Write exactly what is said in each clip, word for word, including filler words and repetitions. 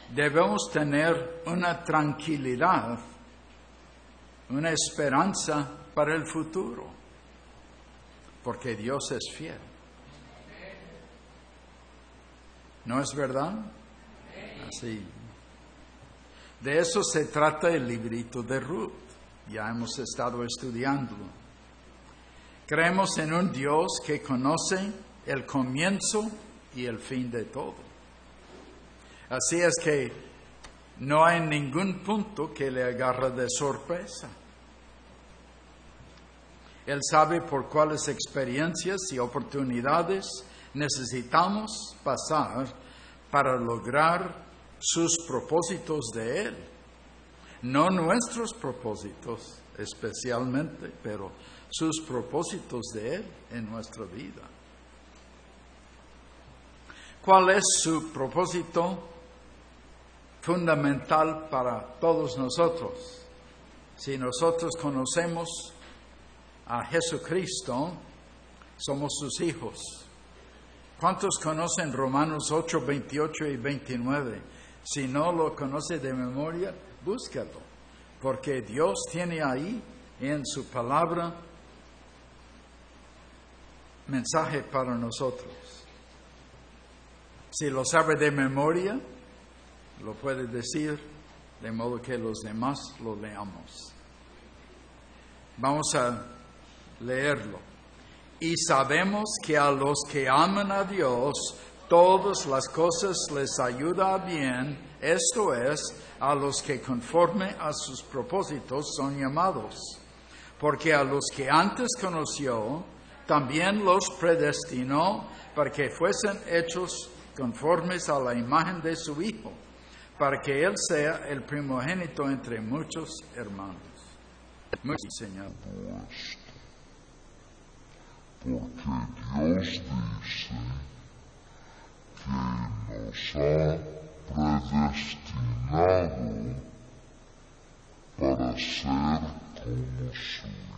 debemos tener una tranquilidad, una esperanza para el futuro, porque Dios es fiel. ¿No es verdad? Así. De eso se trata el librito de Ruth. Ya hemos estado estudiándolo. Creemos en un Dios que conoce el comienzo y el fin de todo. Así es que no hay ningún punto que le agarre de sorpresa. Él sabe por cuáles experiencias y oportunidades necesitamos pasar para lograr sus propósitos de Él. No nuestros propósitos especialmente, pero sus propósitos de Él en nuestra vida. ¿Cuál es su propósito fundamental para todos nosotros? Si nosotros conocemos a Jesucristo, somos sus hijos. ¿Cuántos conocen Romanos ocho, veintiocho y veintinueve? Si no lo conoce de memoria, búscalo, porque Dios tiene ahí en su palabra mensaje para nosotros. Si lo sabe de memoria, lo puede decir, de modo que los demás lo leamos. Vamos a leerlo. Y sabemos que a los que aman a Dios, todas las cosas les ayudan a bien, esto es, a los que conforme a sus propósitos son llamados. Porque a los que antes conoció, también los predestinó para que fuesen hechos conformes a la imagen de su Hijo, para que Él sea el primogénito entre muchos hermanos. Muy Señor. Porque Dios dice que nos ha predestinado para ser como su Hijo.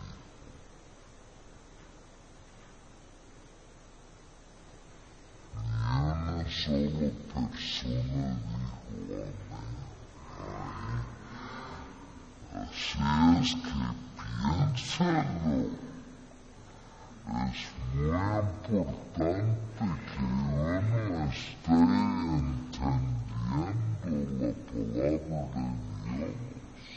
Ni una sola persona dijo amén. Así es que piénsenlo. Es muy importante que uno esté entendiendo la palabra de Dios.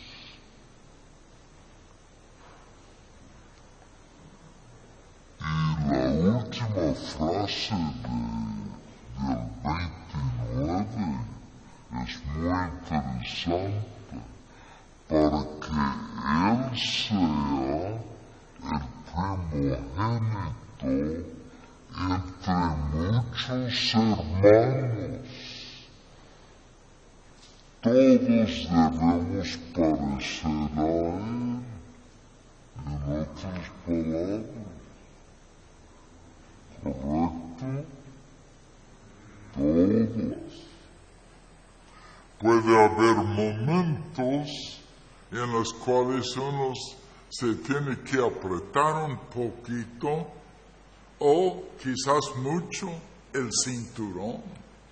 Y la última frase de, del veintinueve es muy interesante, para que Él sea el primogénito entre muchos hermanos. Todos debemos parecer a Él, en otras palabras. ¿Correcto? Todos. Puede haber momentos en los cuales uno se tiene que apretar un poquito o quizás mucho el cinturón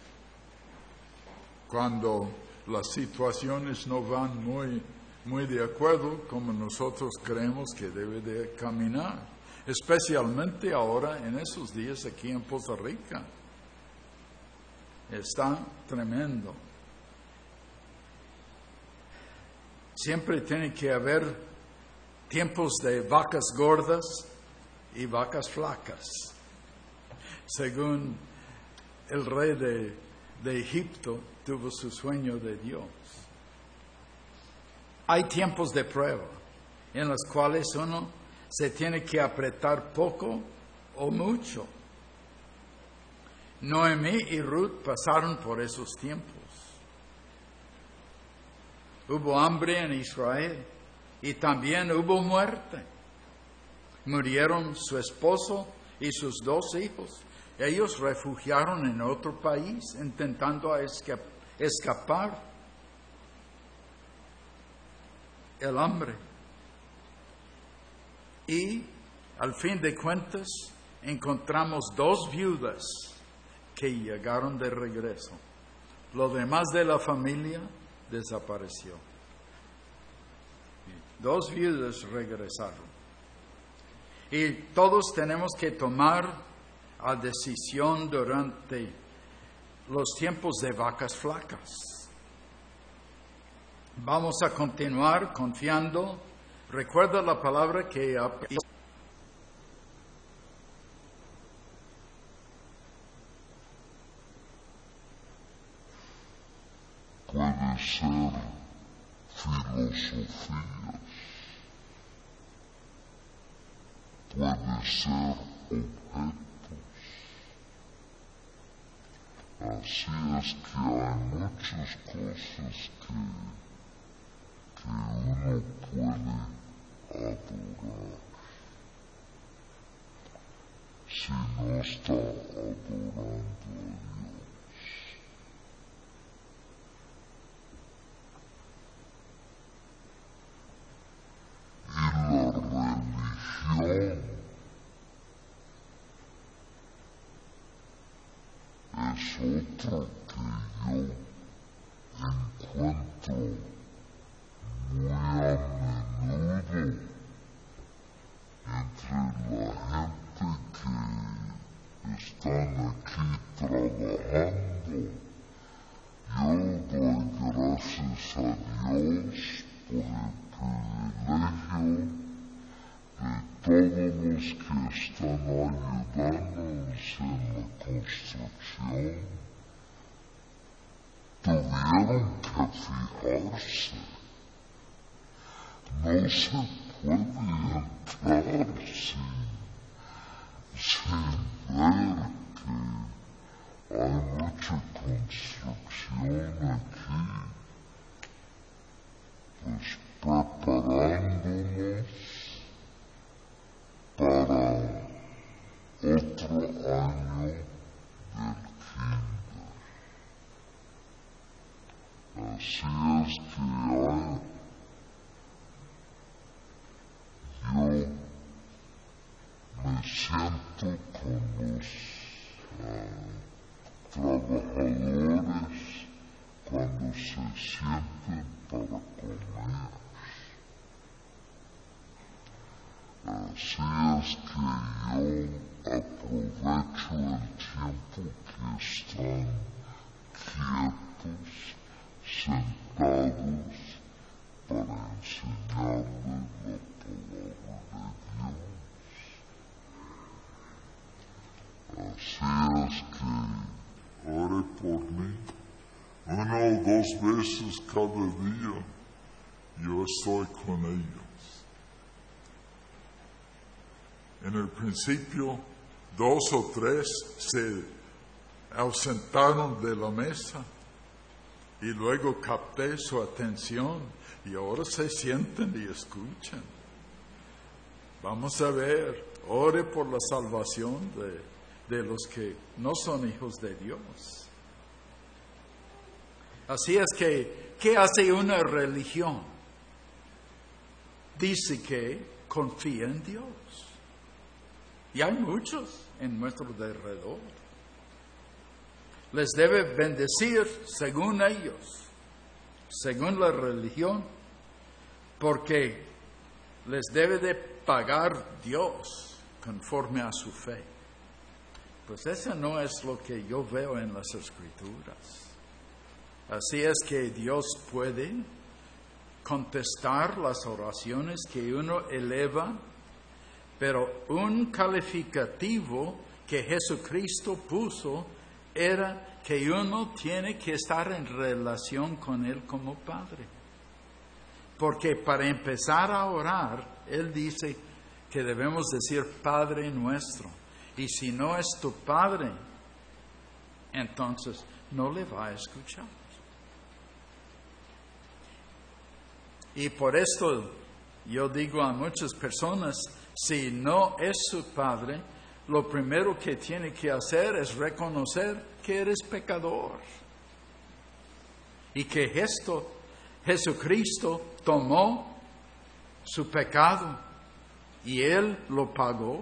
cuando las situaciones no van muy, muy de acuerdo como nosotros creemos que debe de caminar, especialmente ahora en esos días aquí en Costa Rica. Está tremendo. Siempre tiene que haber tiempos de vacas gordas y vacas flacas, según el rey de, de Egipto tuvo su sueño de Dios. Hay tiempos de prueba en los cuales uno se tiene que apretar poco o mucho. Noemí y Ruth pasaron por esos tiempos. Hubo hambre en Israel. Y también hubo muerte. Murieron su esposo y sus dos hijos. Ellos refugiaron en otro país, intentando esca- escapar el hambre. Y, al fin de cuentas, encontramos dos viudas que llegaron de regreso. Lo demás de la familia desapareció. Dos viudas regresaron. Y todos tenemos que tomar la decisión durante los tiempos de vacas flacas. Vamos a continuar confiando. Recuerda la palabra que puede ser filosofías, puede ser objetos. Así es que hay muchas cosas que, que uno puede adorar si no está adorando a Dios. Y la religión es otro que yo encuentro muy a menudo entre la gente que están aquí trabajando. Yo doy gracias a Dios por el privilegio de todos los que están ayudándonos en la construcción. Tuvieron que fijarse. No se puede entrar sin, sin ver que hay mucha construcción aquí. Pues preparándonos para otro año del kinder. Así es que hay, yo me siento con los uh, trabajadores cuando se sienten para comer. Así es que yo aprovecho el tiempo que están quietos, sentados, para enseñarles la palabra de Dios. Así es que ore por mí. Una o dos veces cada día yo estoy con ellos. En el principio, dos o tres se ausentaron de la mesa y luego capté su atención y ahora se sienten y escuchan. Vamos a ver, ore por la salvación de, de los que no son hijos de Dios. Así es que, ¿qué hace una religión? Dice que confía en Dios. Y hay muchos en nuestro alrededor. Les debe bendecir según ellos, según la religión, porque les debe de pagar Dios conforme a su fe. Pues eso no es lo que yo veo en las Escrituras. Así es que Dios puede contestar las oraciones que uno eleva, pero un calificativo que Jesucristo puso era que uno tiene que estar en relación con Él como Padre. Porque para empezar a orar, Él dice que debemos decir Padre nuestro. Y si no es tu Padre, entonces no le va a escuchar. Y por esto yo digo a muchas personas, si no es su Padre, lo primero que tiene que hacer es reconocer que eres pecador. Y que esto, Jesucristo tomó su pecado y Él lo pagó.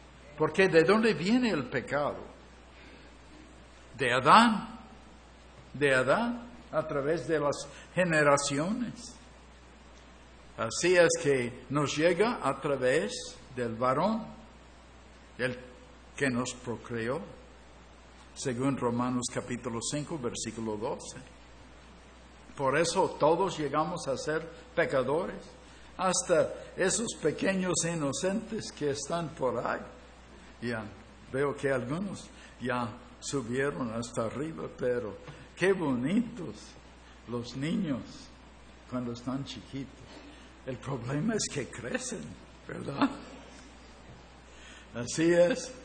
Porque ¿de dónde viene el pecado? De Adán. de Adán a través de las generaciones. Así es que nos llega a través del varón, el que nos procreó, según Romanos capítulo cinco, versículo doce. Por eso todos llegamos a ser pecadores, hasta esos pequeños inocentes que están por ahí. Ya veo que algunos ya subieron hasta arriba, pero qué bonitos los niños cuando están chiquitos. El problema es que crecen, ¿verdad? Así es.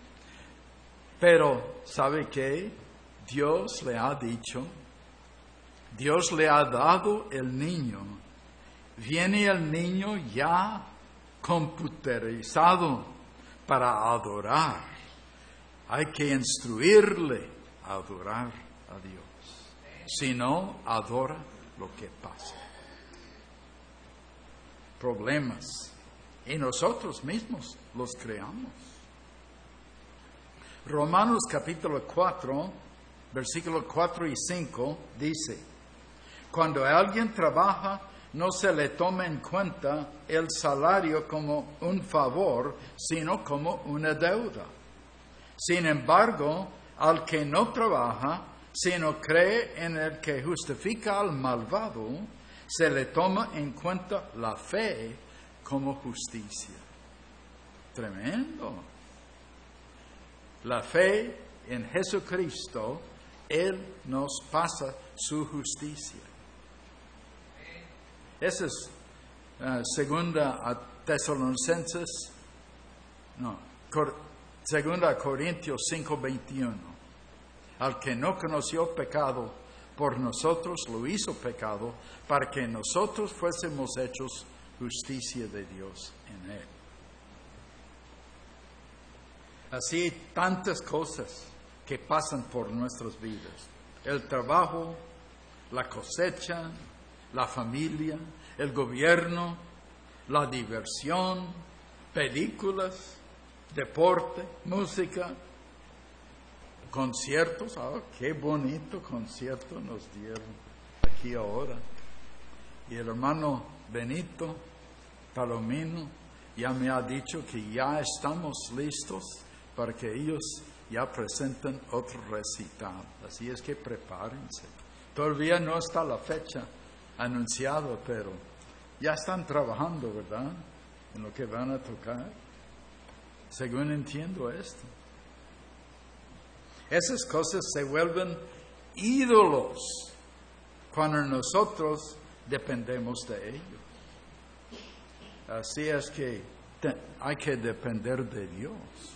Pero, ¿sabe qué? Dios le ha dicho, Dios le ha dado el niño. Viene el niño ya computerizado para adorar. Hay que instruirle a adorar a Dios. Si no, adora lo que pasa. Problemas. Y nosotros mismos los creamos. Romanos capítulo cuatro, versículos cuatro y cinco dice: cuando alguien trabaja, no se le toma en cuenta el salario como un favor, sino como una deuda. Sin embargo, al que no trabaja, sino cree en el que justifica al malvado, se le toma en cuenta la fe como justicia. Tremendo. La fe en Jesucristo, Él nos pasa su justicia. Esa es uh, segunda a Tesalonicenses, no, cor, segunda a Corintios cinco veintiuno. Al que no conoció pecado, por nosotros lo hizo pecado, para que nosotros fuésemos hechos justicia de Dios en Él. Así tantas cosas que pasan por nuestras vidas. El trabajo, la cosecha, la familia, el gobierno, la diversión, películas, deporte, música, conciertos. Oh, qué bonito concierto nos dieron aquí ahora. Y el hermano Benito Palomino ya me ha dicho que ya estamos listos para que ellos ya presenten otro recital. Así es que prepárense. Todavía no está la fecha anunciada, pero ya están trabajando, ¿verdad?, en lo que van a tocar. Según entiendo esto. Esas cosas se vuelven ídolos cuando nosotros dependemos de ellos. Así es que te, hay que depender de Dios.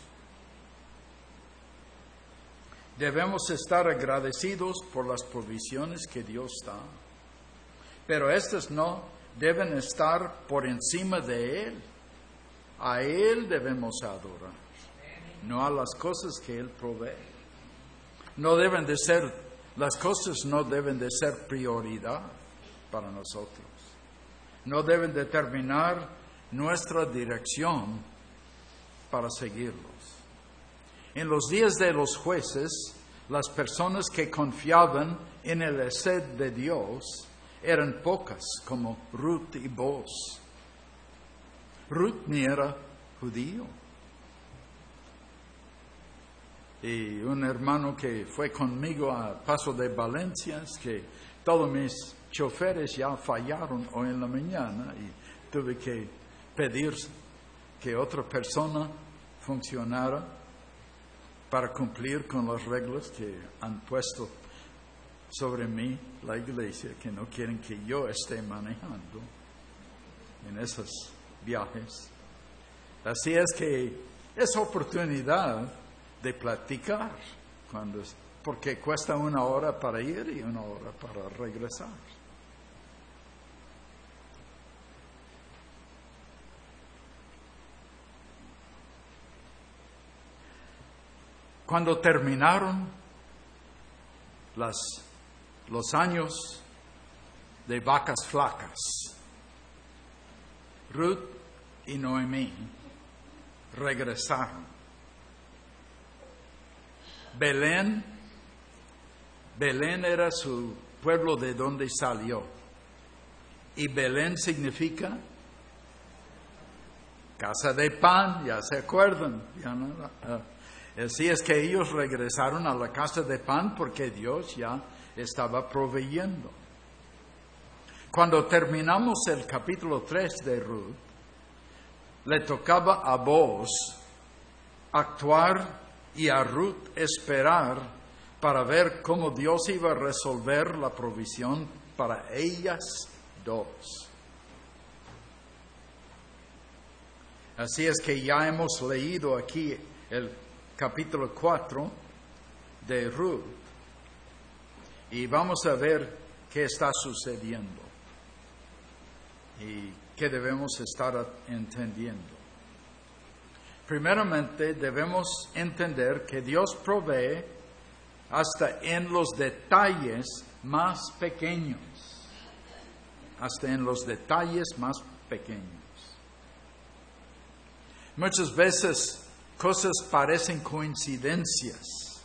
Debemos estar agradecidos por las provisiones que Dios da, pero estas no deben estar por encima de Él. A Él debemos adorar, no a las cosas que Él provee. No deben de ser, las cosas no deben de ser prioridad para nosotros. No deben determinar nuestra dirección para seguirlos. En los días de los jueces, las personas que confiaban en el hesed de Dios eran pocas, como Ruth y Boaz. Ruth ni era judío. Y un hermano que fue conmigo a Paso de Valencia, es que todos mis choferes ya fallaron hoy en la mañana y tuve que pedir que otra persona funcionara para cumplir con las reglas que han puesto sobre mí la iglesia, que no quieren que yo esté manejando en esos viajes. Así es que es oportunidad de platicar, cuando, porque cuesta una hora para ir y una hora para regresar. Cuando terminaron las, los años de vacas flacas, Ruth y Noemí regresaron. Belén Belén era su pueblo de donde salió. Y Belén significa casa de pan, ya se acuerdan. Ya no, uh, así es que ellos regresaron a la casa de pan porque Dios ya estaba proveyendo. Cuando terminamos el capítulo tres de Ruth, le tocaba a Boaz actuar y a Ruth esperar para ver cómo Dios iba a resolver la provisión para ellas dos. Así es que ya hemos leído aquí el capítulo cuatro de Ruth y vamos a ver qué está sucediendo y qué debemos estar entendiendo. Primeramente, debemos entender que Dios provee hasta en los detalles más pequeños, hasta en los detalles más pequeños. Muchas veces cosas parecen coincidencias.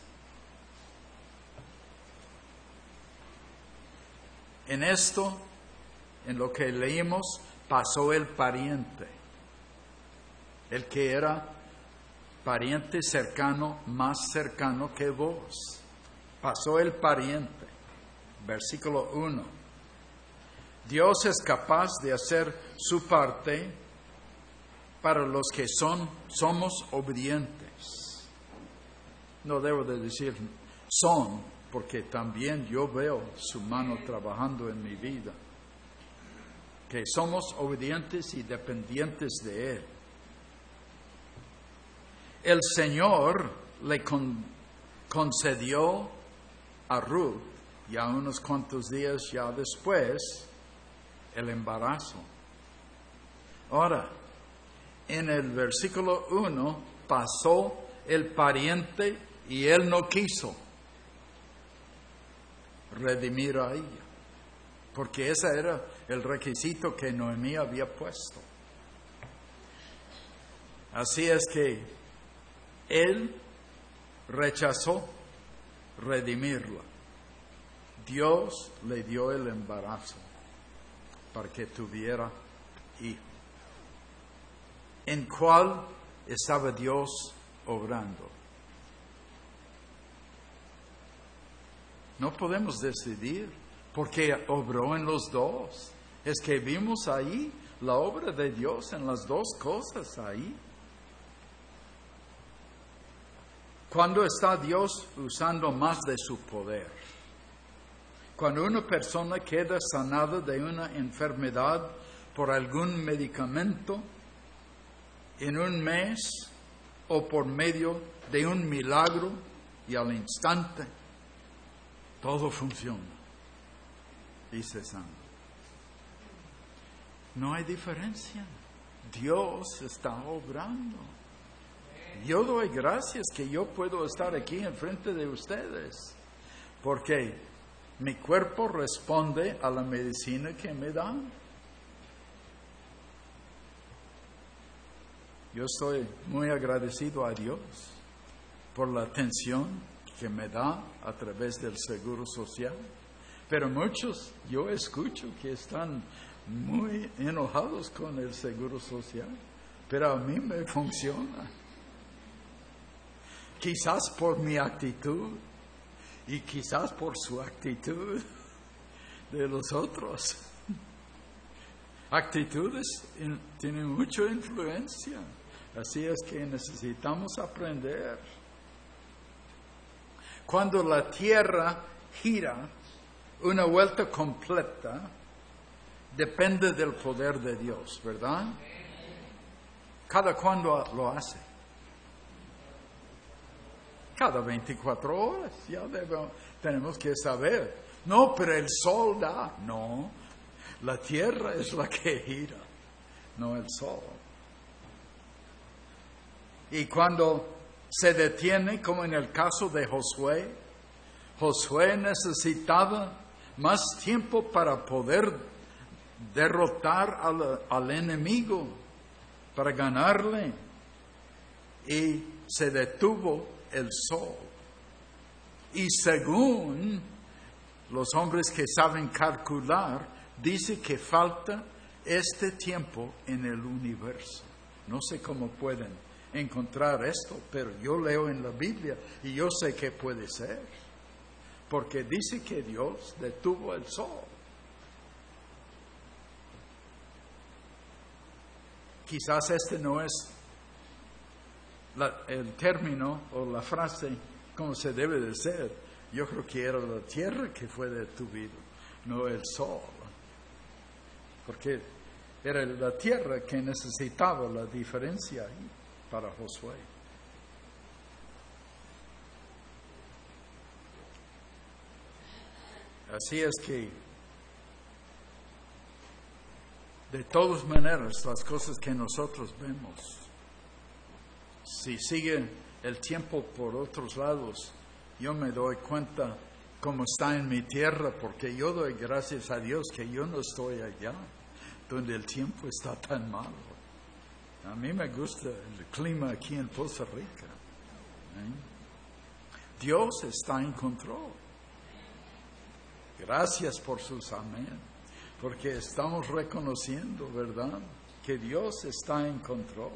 En esto, en lo que leímos, pasó el pariente, el que era pariente cercano, más cercano que vos. Pasó el pariente. Versículo uno. Dios es capaz de hacer su parte para los que son, somos obedientes. No debo de decir son, porque también yo veo su mano trabajando en mi vida. Que somos obedientes y dependientes de Él. El Señor le con, concedió a Ruth, ya unos cuantos días ya después, el embarazo. Ahora, en el versículo uno, pasó el pariente y él no quiso redimir a ella, porque ese era el requisito que Noemí había puesto. Así es que él rechazó redimirla. Dios le dio el embarazo para que tuviera hijo. ¿En cuál estaba Dios obrando? No podemos decidir porque obró en los dos. Es que vimos ahí la obra de Dios en las dos cosas ahí. Cuando está Dios usando más de su poder. Cuando una persona queda sanada de una enfermedad por algún medicamento en un mes o por medio de un milagro y al instante todo funciona y se sana. No hay diferencia. Dios está obrando. Yo doy gracias que yo puedo estar aquí enfrente de ustedes, porque mi cuerpo responde a la medicina que me dan. Yo estoy muy agradecido a Dios por la atención que me da a través del Seguro Social, pero muchos yo escucho que están muy enojados con el Seguro Social, pero a mí me funciona. Quizás por mi actitud y quizás por su actitud de los otros. Actitudes in, tienen mucha influencia, así es que necesitamos aprender. Cuando la tierra gira una vuelta completa, depende del poder de Dios, ¿verdad? ¿Cada cuándo lo hace? Cada veinticuatro horas, ya debemos, tenemos que saber. No, pero el sol da. No, la tierra es la que gira, no el sol. Y cuando se detiene, como en el caso de Josué, Josué necesitaba más tiempo para poder derrotar al, al enemigo, para ganarle. Y se detuvo el sol. Y según los hombres que saben calcular, dice que falta este tiempo en el universo. No sé cómo pueden encontrar esto, pero yo leo en la Biblia y yo sé que puede ser. Porque dice que Dios detuvo el sol. Quizás este no es la, el término o la frase como se debe de ser. Yo creo que era la tierra que fue detuvida, no el sol. Porque era la tierra que necesitaba la diferencia ahí para Josué. Así es que, de todas maneras, las cosas que nosotros vemos, si sigue el tiempo por otros lados, yo me doy cuenta cómo está en mi tierra, porque yo doy gracias a Dios que yo no estoy allá, donde el tiempo está tan malo. A mí me gusta el clima aquí en Costa Rica. ¿Eh? Dios está en control. Gracias por sus amén, porque estamos reconociendo, ¿verdad?, que Dios está en control.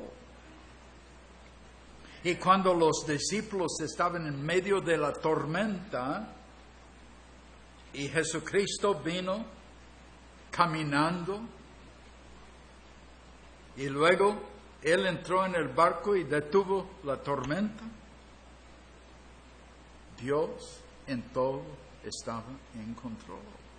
Y cuando los discípulos estaban en medio de la tormenta y Jesucristo vino caminando y luego Él entró en el barco y detuvo la tormenta, Dios en todo estaba en control.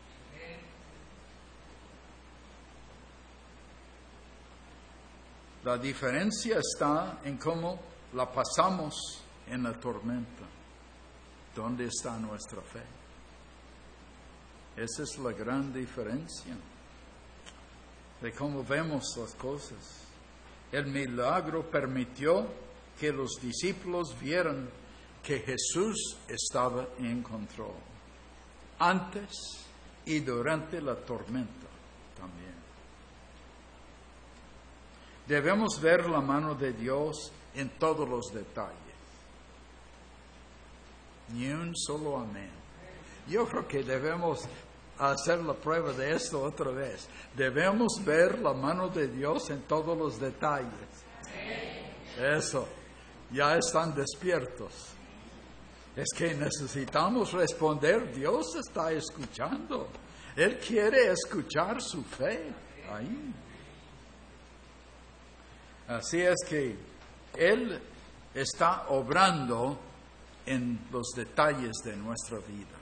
La diferencia está en cómo la pasamos en la tormenta. ¿Dónde está nuestra fe? Esa es la gran diferencia de cómo vemos las cosas. El milagro permitió que los discípulos vieran que Jesús estaba en control, antes y durante la tormenta también. Debemos ver la mano de Dios en todos los detalles. Ni un solo amén. Yo creo que debemos hacer la prueba de esto otra vez. Debemos ver la mano de Dios en todos los detalles. Eso, ya están despiertos. Es que necesitamos responder. Dios está escuchando. Él quiere escuchar su fe ahí. Así es que Él está obrando en los detalles de nuestra vida,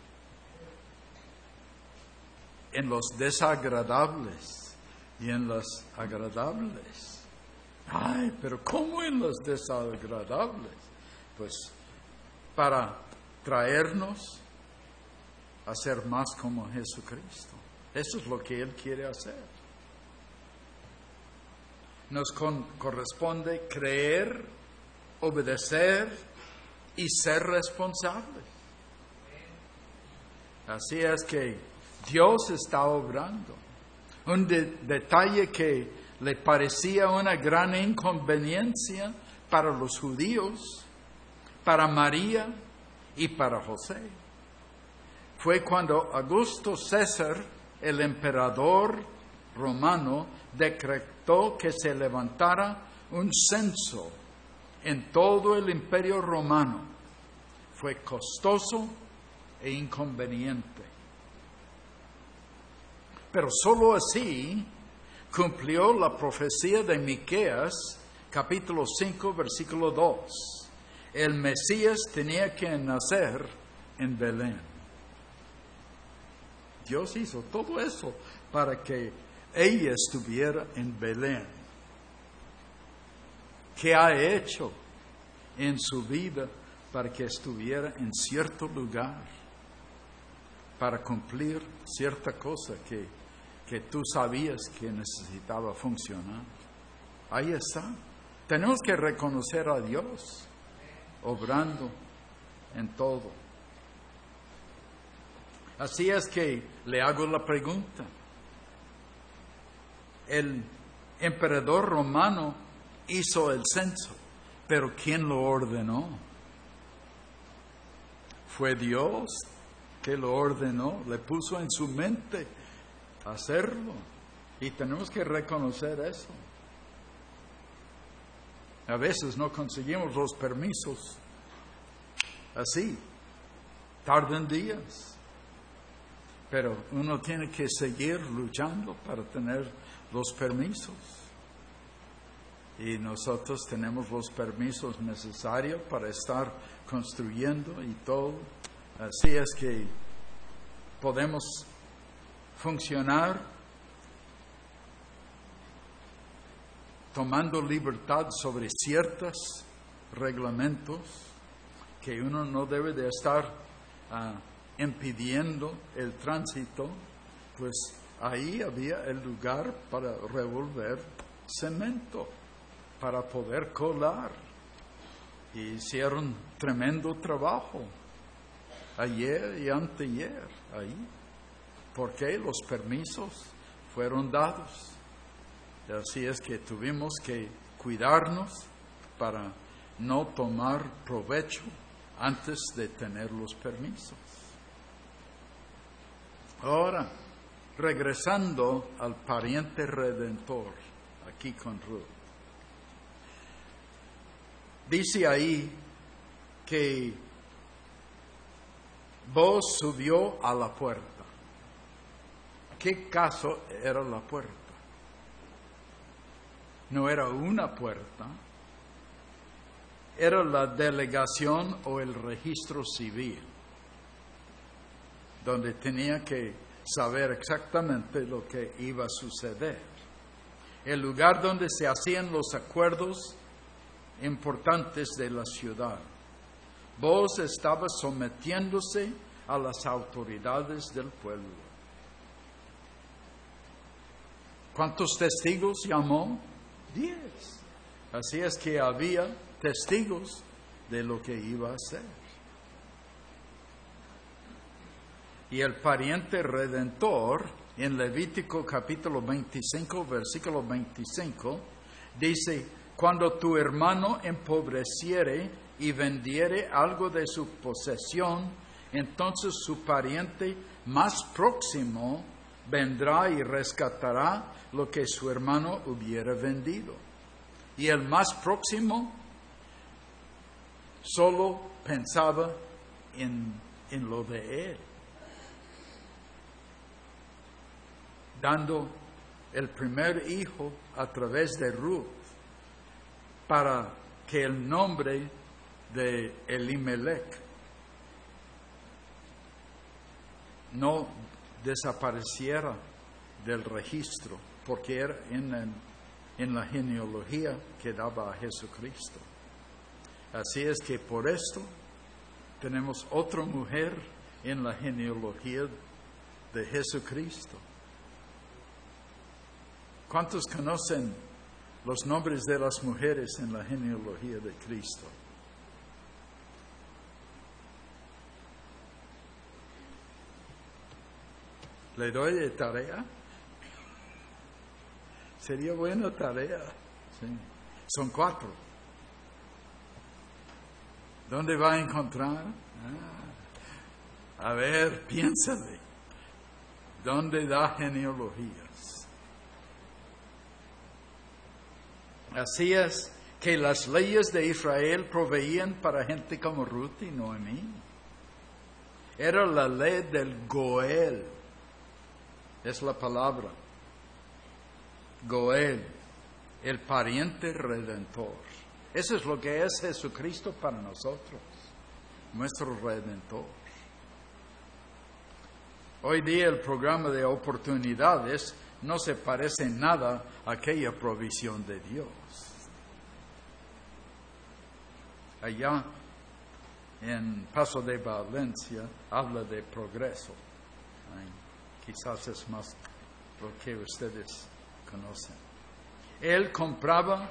en los desagradables y en los agradables. Ay, pero ¿cómo en los desagradables? Pues para traernos a ser más como Jesucristo. Eso es lo que Él quiere hacer. Nos con, corresponde creer, obedecer y ser responsables. Así es que Dios está obrando. Un de, detalle que le parecía una gran inconveniencia para los judíos, para María y para José, fue cuando Augusto César, el emperador romano, decretó que se levantara un censo en todo el imperio romano. Fue costoso e inconveniente. Pero solo así cumplió la profecía de Miqueas, capítulo cinco, versículo dos. El Mesías tenía que nacer en Belén. Dios hizo todo eso para que ella estuviera en Belén. ¿Qué ha hecho en su vida para que estuviera en cierto lugar? Para cumplir cierta cosa que, que tú sabías que necesitaba funcionar. Ahí está. Tenemos que reconocer a Dios obrando en todo. Así es que le hago la pregunta. El emperador romano hizo el censo, pero ¿quién lo ordenó? ¿Fue Dios que lo ordenó, le puso en su mente hacerlo. Y tenemos que reconocer eso. A veces no conseguimos los permisos así, tardan días. Pero uno tiene que seguir luchando para tener los permisos. Y nosotros tenemos los permisos necesarios para estar construyendo y todo. Así es que podemos funcionar tomando libertad sobre ciertos reglamentos que uno no debe de estar uh, impidiendo el tránsito, pues ahí había el lugar para revolver cemento, para poder colar. Y hicieron tremendo trabajo ayer y anteayer ahí, porque los permisos fueron dados. Así es que tuvimos que cuidarnos para no tomar provecho antes de tener los permisos. Ahora, regresando al pariente redentor, aquí con Ruth. Dice ahí que Booz subió a la puerta. ¿Qué caso era la puerta? No era una puerta, era la delegación o el registro civil, donde tenía que saber exactamente lo que iba a suceder. El lugar donde se hacían los acuerdos importantes de la ciudad. Booz estaba sometiéndose a las autoridades del pueblo. ¿Cuántos testigos llamó? Diez. Así es que había testigos de lo que iba a hacer. Y el pariente redentor, en Levítico capítulo veinticinco, versículo veinticinco, dice: cuando tu hermano empobreciere y vendiere algo de su posesión, entonces su pariente más próximo vendrá y rescatará lo que su hermano hubiera vendido. Y el más próximo solo pensaba en, en lo de él, dando el primer hijo a través de Ruth para que el nombre de Elimelech no desapareciera del registro, porque era en, en, en la genealogía que daba a Jesucristo. Así es que por esto tenemos otra mujer en la genealogía de Jesucristo. ¿Cuántos conocen los nombres de las mujeres en la genealogía de Cristo? ¿Le doy de tarea? Sería buena tarea. Sí. Son cuatro. ¿Dónde va a encontrar? Ah, a ver, piénsale. ¿Dónde da genealogías? Así es que las leyes de Israel proveían para gente como Ruth y Noemí. Era la ley del Goel. Es la palabra. Goel, el pariente redentor. Eso es lo que es Jesucristo para nosotros, nuestro redentor. Hoy día el programa de oportunidades no se parece en nada a aquella provisión de Dios. Allá en Paso de Valencia habla de progreso. Ay, quizás es más lo que ustedes conocen. Él compraba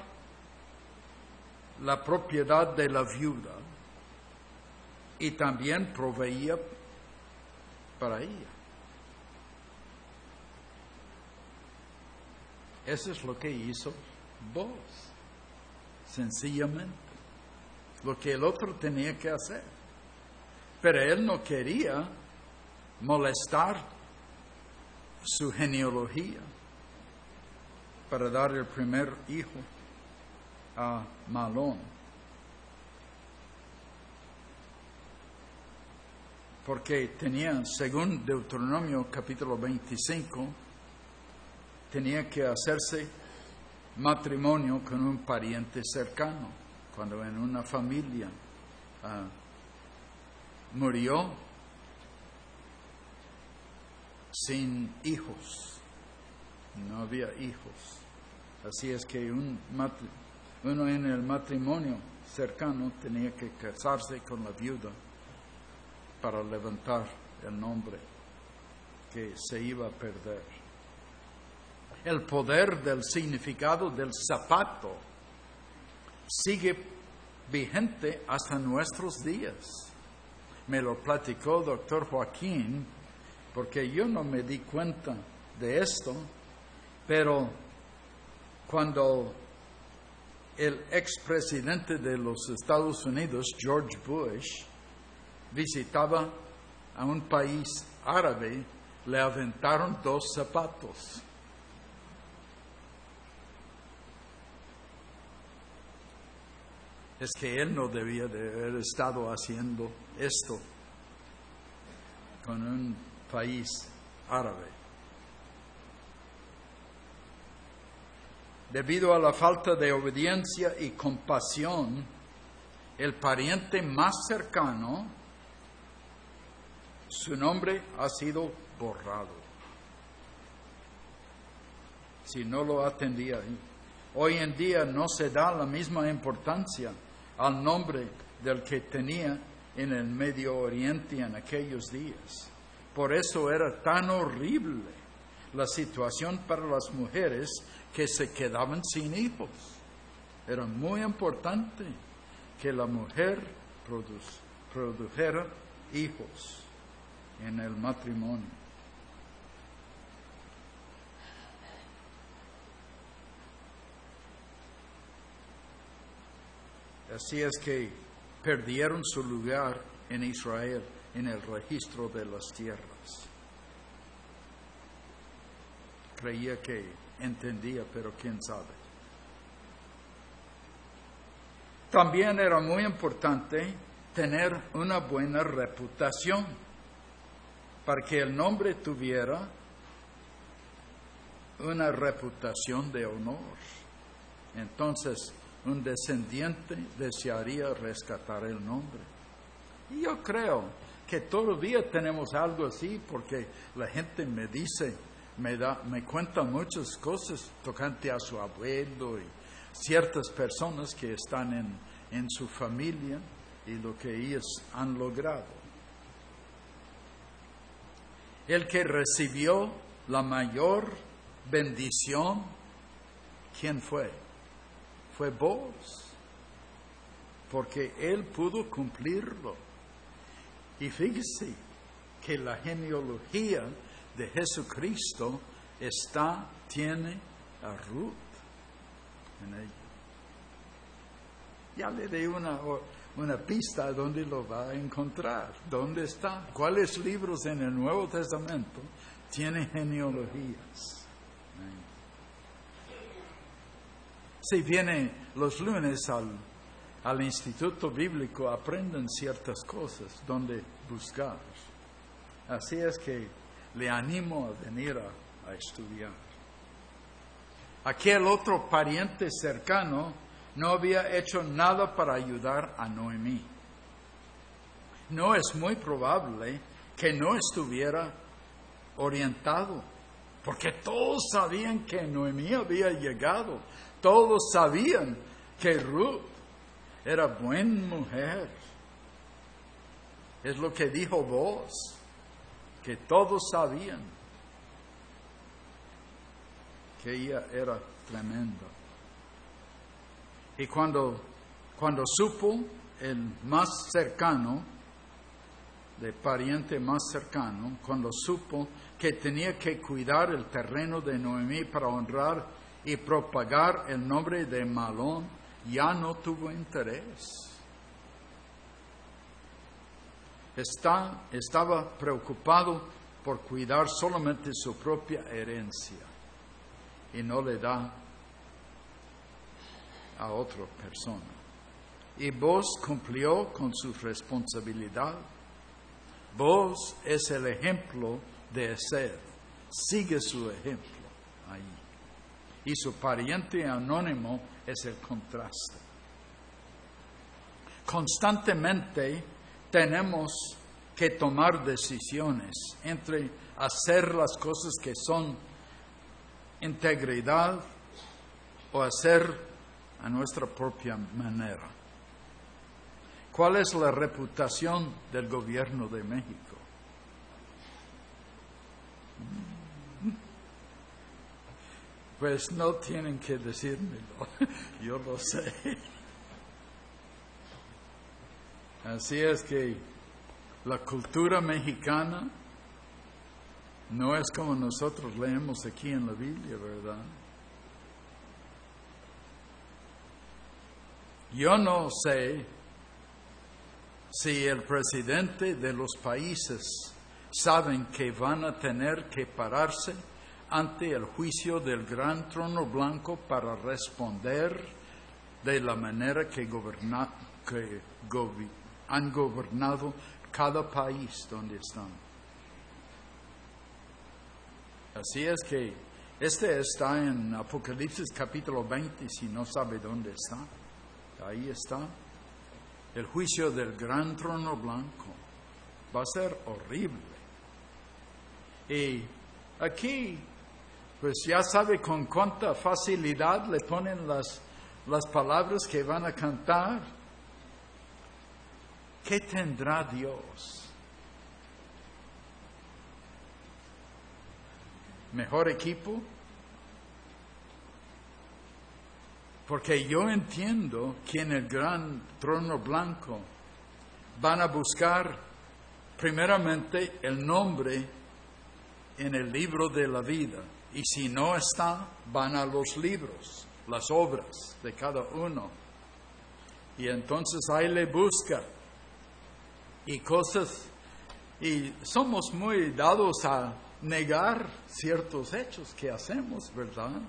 la propiedad de la viuda y también proveía para ella. Eso es lo que hizo Booz, sencillamente, lo que el otro tenía que hacer. Pero él no quería molestar su genealogía para dar el primer hijo a Malón. Porque tenía, según Deuteronomio capítulo veinticinco, tenía que hacerse matrimonio con un pariente cercano. Cuando en una familia uh, murió sin hijos, no había hijos. Así es que un matri- uno en el matrimonio cercano tenía que casarse con la viuda para levantar el nombre que se iba a perder. El poder del significado del zapato sigue vigente hasta nuestros días. Me lo platicó el doctor Joaquín, porque yo no me di cuenta de esto, pero cuando el expresidente de los Estados Unidos, George Bush, visitaba a un país árabe, le aventaron dos zapatos. Es que él no debía de haber estado haciendo esto con un país árabe. Debido a la falta de obediencia y compasión, el pariente más cercano, su nombre ha sido borrado. Si no lo atendía. Hoy en día no se da la misma importancia al nombre del que tenía en el Medio Oriente en aquellos días. Por eso era tan horrible la situación para las mujeres que se quedaban sin hijos. Era muy importante que la mujer produ- produjera hijos en el matrimonio. Así es que perdieron su lugar en Israel en el registro de las tierras. Creía que entendía, pero quién sabe. También era muy importante tener una buena reputación para que el nombre tuviera una reputación de honor. Entonces, un descendiente desearía rescatar el nombre. Y yo creo que todavía tenemos algo así, porque la gente me dice, me da, me cuenta muchas cosas tocante a su abuelo y ciertas personas que están en, en su familia y lo que ellos han logrado. El que recibió la mayor bendición, ¿quién fue? Fue Booz, porque él pudo cumplirlo. Y fíjese que la genealogía de Jesucristo está, tiene a Ruth en ella. Ya le di una, una pista a dónde lo va a encontrar, dónde está, cuáles libros en el Nuevo Testamento tienen genealogías. Si viene los lunes al, al Instituto Bíblico, aprenden ciertas cosas donde buscar. Así es que le animo a venir a, a estudiar. Aquel otro pariente cercano no había hecho nada para ayudar a Noemí. No es muy probable que no estuviera orientado, porque todos sabían que Noemí había llegado. Todos sabían que Ruth era buena mujer. Es lo que dijo Booz, que todos sabían que ella era tremenda. Y cuando, cuando supo el más cercano, de pariente más cercano, cuando supo que tenía que cuidar el terreno de Noemí para honrar y propagar el nombre de Malón, ya no tuvo interés. está, estaba preocupado por cuidar solamente su propia herencia y no le da a otra persona. Y Boaz cumplió con su responsabilidad. Boaz es el ejemplo de Esed. Sigue su ejemplo ahí. Y su pariente anónimo es el contraste. Constantemente tenemos que tomar decisiones entre hacer las cosas que son integridad o hacer a nuestra propia manera. ¿Cuál es la reputación del gobierno de México? Pues no tienen que decírmelo, yo lo sé. Así es que la cultura mexicana no es como nosotros leemos aquí en la Biblia, ¿verdad? Yo no sé si el presidente de los países saben que van a tener que pararse ante el juicio del gran trono blanco para responder de la manera que, goberna, que gobi, han gobernado cada país donde están. Así es que este está en Apocalipsis capítulo veinte, si no sabe dónde está. Ahí está. El juicio del gran trono blanco va a ser horrible. Y aquí, pues ya sabe con cuánta facilidad le ponen las, las palabras que van a cantar. ¿Qué tendrá Dios? ¿Mejor equipo? Porque yo entiendo que en el gran trono blanco van a buscar primeramente el nombre en el libro de la vida. Y si no está, van a los libros, las obras de cada uno. Y entonces ahí le busca. Y cosas, y somos muy dados a negar ciertos hechos que hacemos, ¿verdad?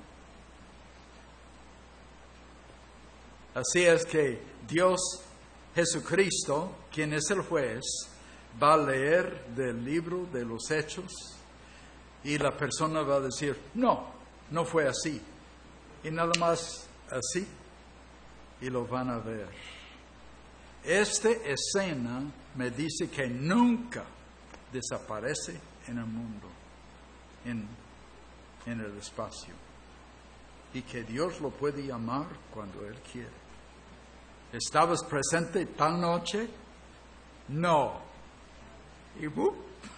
Así es que Dios, Jesucristo, quien es el juez, va a leer del libro de los hechos y la persona va a decir, no, no fue así. Y nada más así, y lo van a ver. Esta escena me dice que nunca desaparece en el mundo, en, en el espacio. Y que Dios lo puede llamar cuando Él quiere. ¿Estabas presente tal noche? No. Y ¡bup!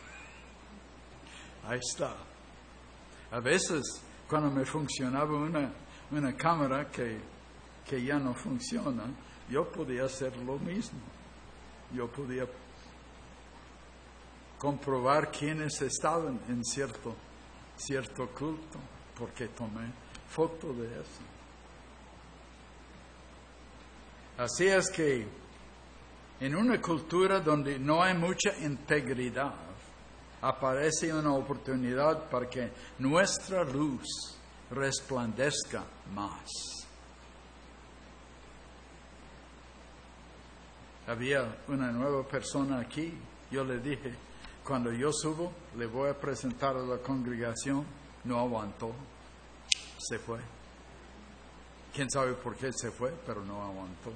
Ahí está. A veces, cuando me funcionaba una, una cámara que, que ya no funciona, yo podía hacer lo mismo. Yo podía comprobar quiénes estaban en cierto, cierto culto, porque tomé foto de eso. Así es que en una cultura donde no hay mucha integridad, aparece una oportunidad para que nuestra luz resplandezca más. Había una nueva persona aquí, yo le dije, cuando yo subo, le voy a presentar a la congregación, no aguantó. Se fue. Quién sabe por qué se fue, pero no aguantó.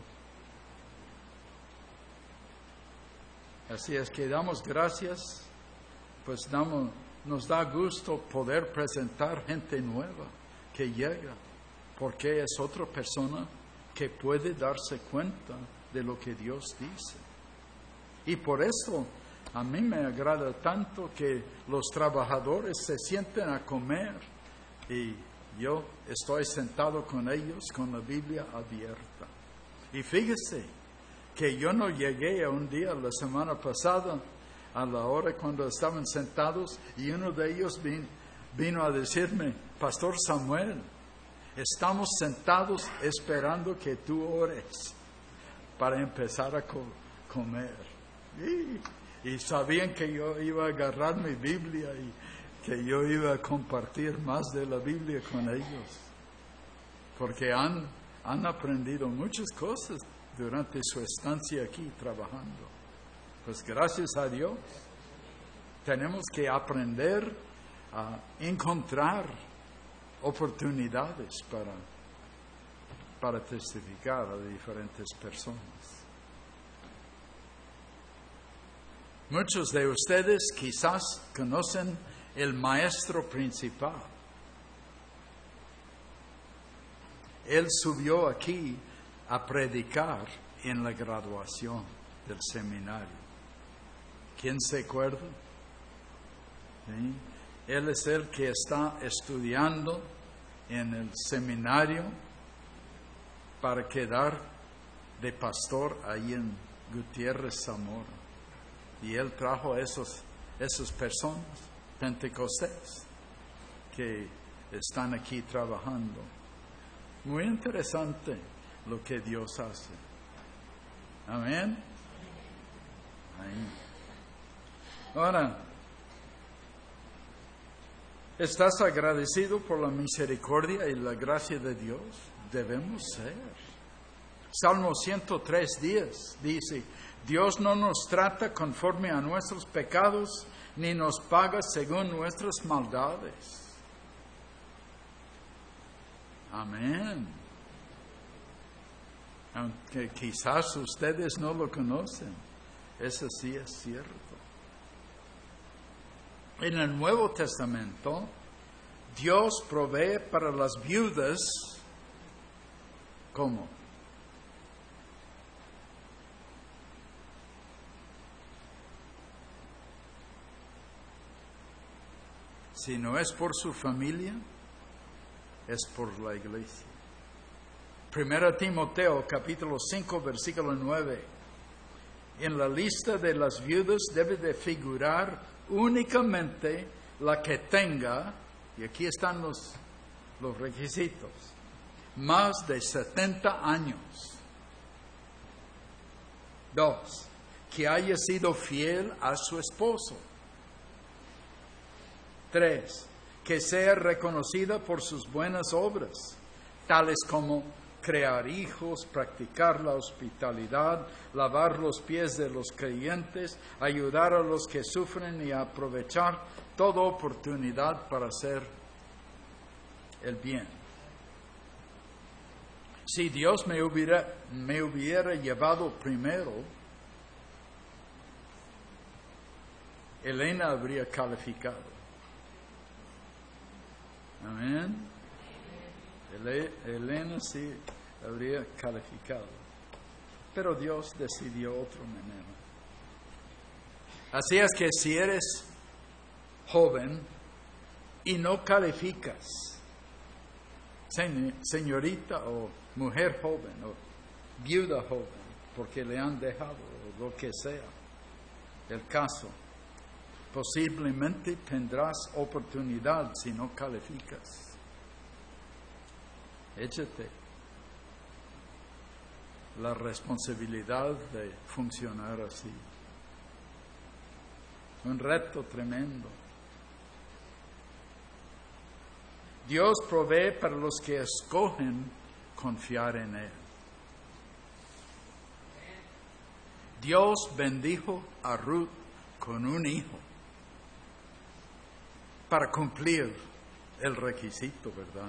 Así es que damos gracias, pues damos, nos da gusto poder presentar gente nueva que llega, porque es otra persona que puede darse cuenta de lo que Dios dice. Y por eso a mí me agrada tanto que los trabajadores se sienten a comer y yo estoy sentado con ellos con la Biblia abierta. Y fíjese que yo no llegué a un día la semana pasada a la hora cuando estaban sentados y uno de ellos vin, vino a decirme, Pastor Samuel, estamos sentados esperando que tú ores para empezar a co- comer. Y, y sabían que yo iba a agarrar mi Biblia y que yo iba a compartir más de la Biblia con ellos, porque han, han aprendido muchas cosas durante su estancia aquí trabajando. Pues gracias a Dios, tenemos que aprender a encontrar oportunidades para, para testificar a diferentes personas. Muchos de ustedes quizás conocen el maestro principal. Él subió aquí a predicar en la graduación del seminario. ¿Quién se acuerda? ¿Sí? Él es el que está estudiando en el seminario para quedar de pastor ahí en Gutiérrez, Zamora. Y él trajo a esos, esas personas pentecostés que están aquí trabajando. Muy interesante lo que Dios hace. Amén. Ahí. Ahora, ¿estás agradecido por la misericordia y la gracia de Dios? Debemos ser. Salmo ciento tres, diez dice: Dios no nos trata conforme a nuestros pecados, ni nos paga según nuestras maldades. Amén. Aunque quizás ustedes no lo conocen, eso sí es cierto. En el Nuevo Testamento, Dios provee para las viudas, ¿cómo? Si no es por su familia, es por la iglesia. Primera Timoteo, capítulo cinco, versículo nueve. En la lista de las viudas debe de figurar únicamente la que tenga, y aquí están los, los requisitos, más de setenta años. Dos, que haya sido fiel a su esposo. Tres, que sea reconocida por sus buenas obras, tales como crear hijos, practicar la hospitalidad, lavar los pies de los creyentes, ayudar a los que sufren y aprovechar toda oportunidad para hacer el bien. Si Dios me hubiera, me hubiera llevado primero, Elena habría calificado. Amén. Elena sí habría calificado, pero Dios decidió otra manera. Así es que si eres joven y no calificas, señorita o mujer joven o viuda joven, porque le han dejado o lo que sea el caso, posiblemente tendrás oportunidad si no calificas. Échate la responsabilidad de funcionar así. Un reto tremendo. Dios provee para los que escogen confiar en Él. Dios bendijo a Ruth con un hijo para cumplir el requisito, ¿verdad?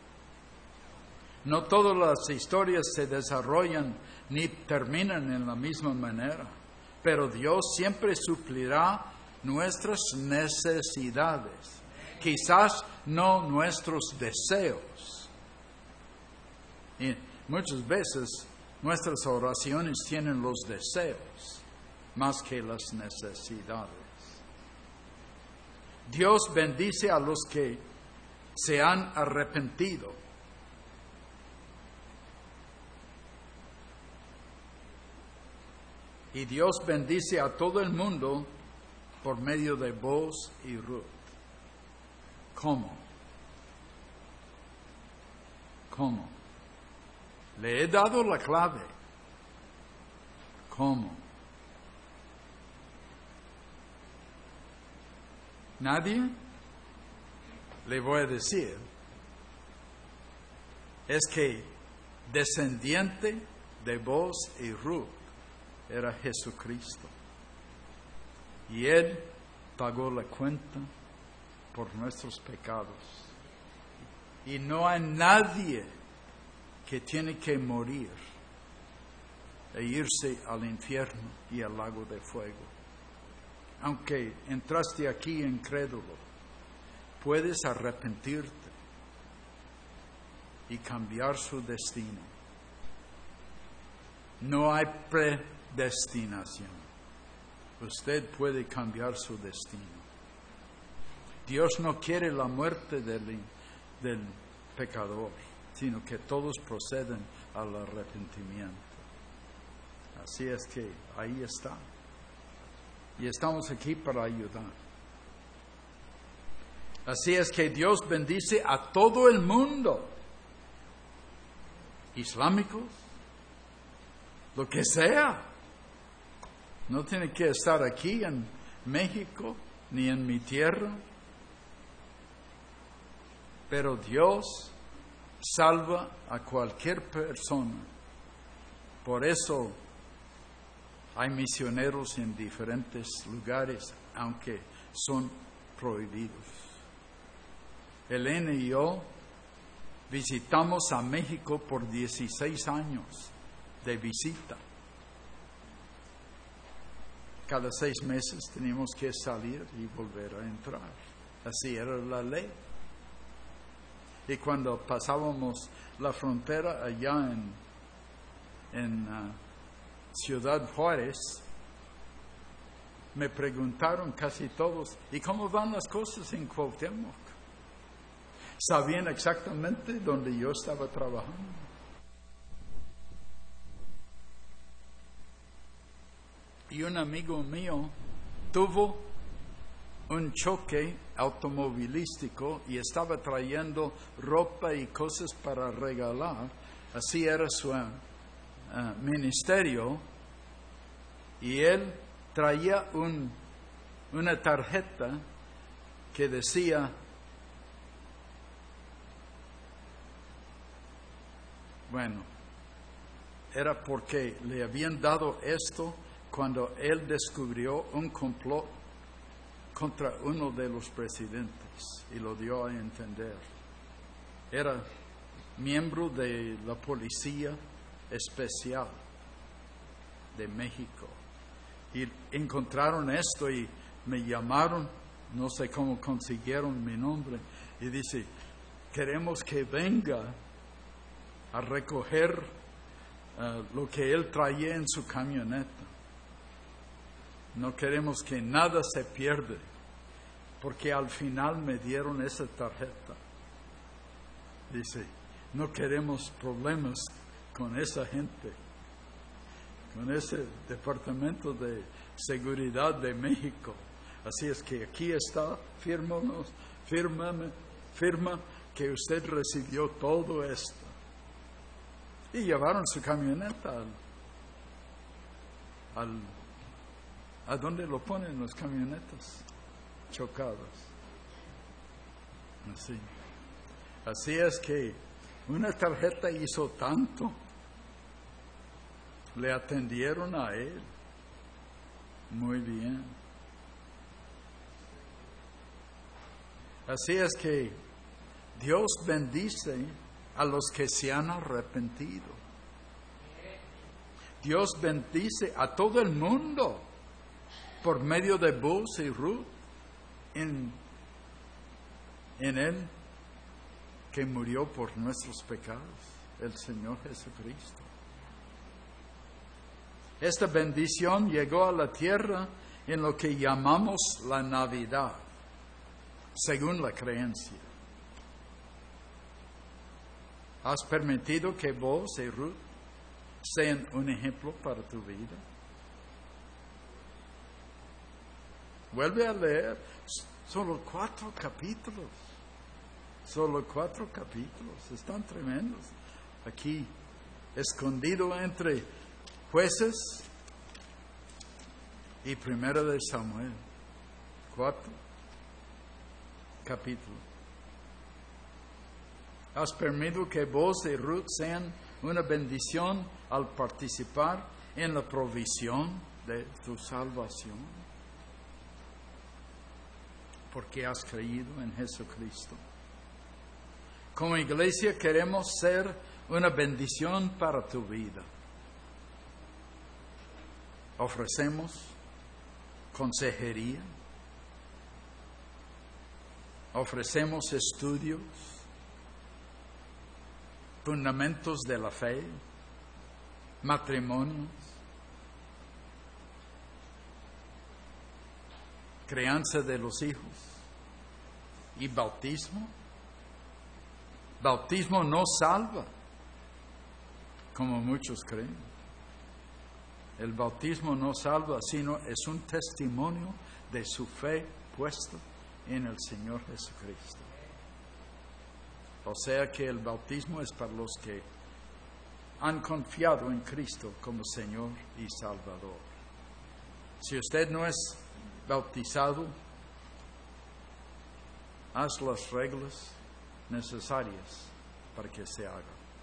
No todas las historias se desarrollan ni terminan en la misma manera, pero Dios siempre suplirá nuestras necesidades, quizás no nuestros deseos. Y muchas veces nuestras oraciones tienen los deseos más que las necesidades. Dios bendice a los que se han arrepentido. Y Dios bendice a todo el mundo por medio de Boaz y Ruth. ¿Cómo? ¿Cómo? Le he dado la clave. ¿Cómo? Nadie. Le voy a decir, es que descendiente de Boaz y Ruth era Jesucristo. Y Él pagó la cuenta por nuestros pecados. Y no hay nadie que tiene que morir e irse al infierno y al lago de fuego. Aunque entraste aquí incrédulo, puedes arrepentirte y cambiar su destino. No hay predestinación. Usted puede cambiar su destino. Dios no quiere la muerte del, del pecador, sino que todos proceden al arrepentimiento. Así es que ahí está. Y estamos aquí para ayudar. Así es que Dios bendice a todo el mundo. Islámicos, lo que sea. No tiene que estar aquí en México ni en mi tierra. Pero Dios salva a cualquier persona. Por eso hay misioneros en diferentes lugares, aunque son prohibidos. Elena y yo visitamos a México por dieciséis años de visita. Cada seis meses teníamos que salir y volver a entrar. Así era la ley. Y cuando pasábamos la frontera allá en, en uh, Ciudad Juárez, me preguntaron casi todos, ¿y cómo van las cosas en Cuauhtémoc? Sabían exactamente dónde yo estaba trabajando. Y un amigo mío tuvo un choque automovilístico y estaba trayendo ropa y cosas para regalar. Así era su uh, ministerio. Y él traía un, una tarjeta que decía, bueno, era porque le habían dado esto cuando él descubrió un complot contra uno de los presidentes y lo dio a entender. Era miembro de la Policía Especial de México. Y encontraron esto y me llamaron, no sé cómo consiguieron mi nombre, y dice, queremos que venga a recoger uh, lo que él traía en su camioneta. No queremos que nada se pierda, porque al final me dieron esa tarjeta. Dice, no queremos problemas con esa gente, con ese Departamento de Seguridad de México. Así es que aquí está, fírmanos, fírmame, firma que usted recibió todo esto. Y llevaron su camioneta al, al ¿a dónde lo ponen las camionetas? Chocadas. Así. Así es que una tarjeta hizo tanto. Le atendieron a él. Muy bien. Así es que Dios bendice a los que se han arrepentido. Dios bendice a todo el mundo por medio de Boaz y Ruth en, en Él que murió por nuestros pecados, el Señor Jesucristo. Esta bendición llegó a la tierra en lo que llamamos la Navidad, según la creencia. ¿Has permitido que Boaz y Ruth sean un ejemplo para tu vida? Vuelve a leer, solo cuatro capítulos, solo cuatro capítulos, están tremendos. Aquí, escondido entre Jueces y Primera de Samuel, cuatro capítulo. Has permitido que vos y Ruth sean una bendición al participar en la provisión de tu salvación, porque has creído en Jesucristo. Como iglesia queremos ser una bendición para tu vida. Ofrecemos consejería, ofrecemos estudios, fundamentos de la fe, matrimonios, crianza de los hijos y bautismo. Bautismo no salva, como muchos creen. El bautismo no salva, sino es un testimonio de su fe puesto en el Señor Jesucristo. O sea que el bautismo es para los que han confiado en Cristo como Señor y Salvador. Si usted no es bautizado, haz las reglas necesarias para que se haga.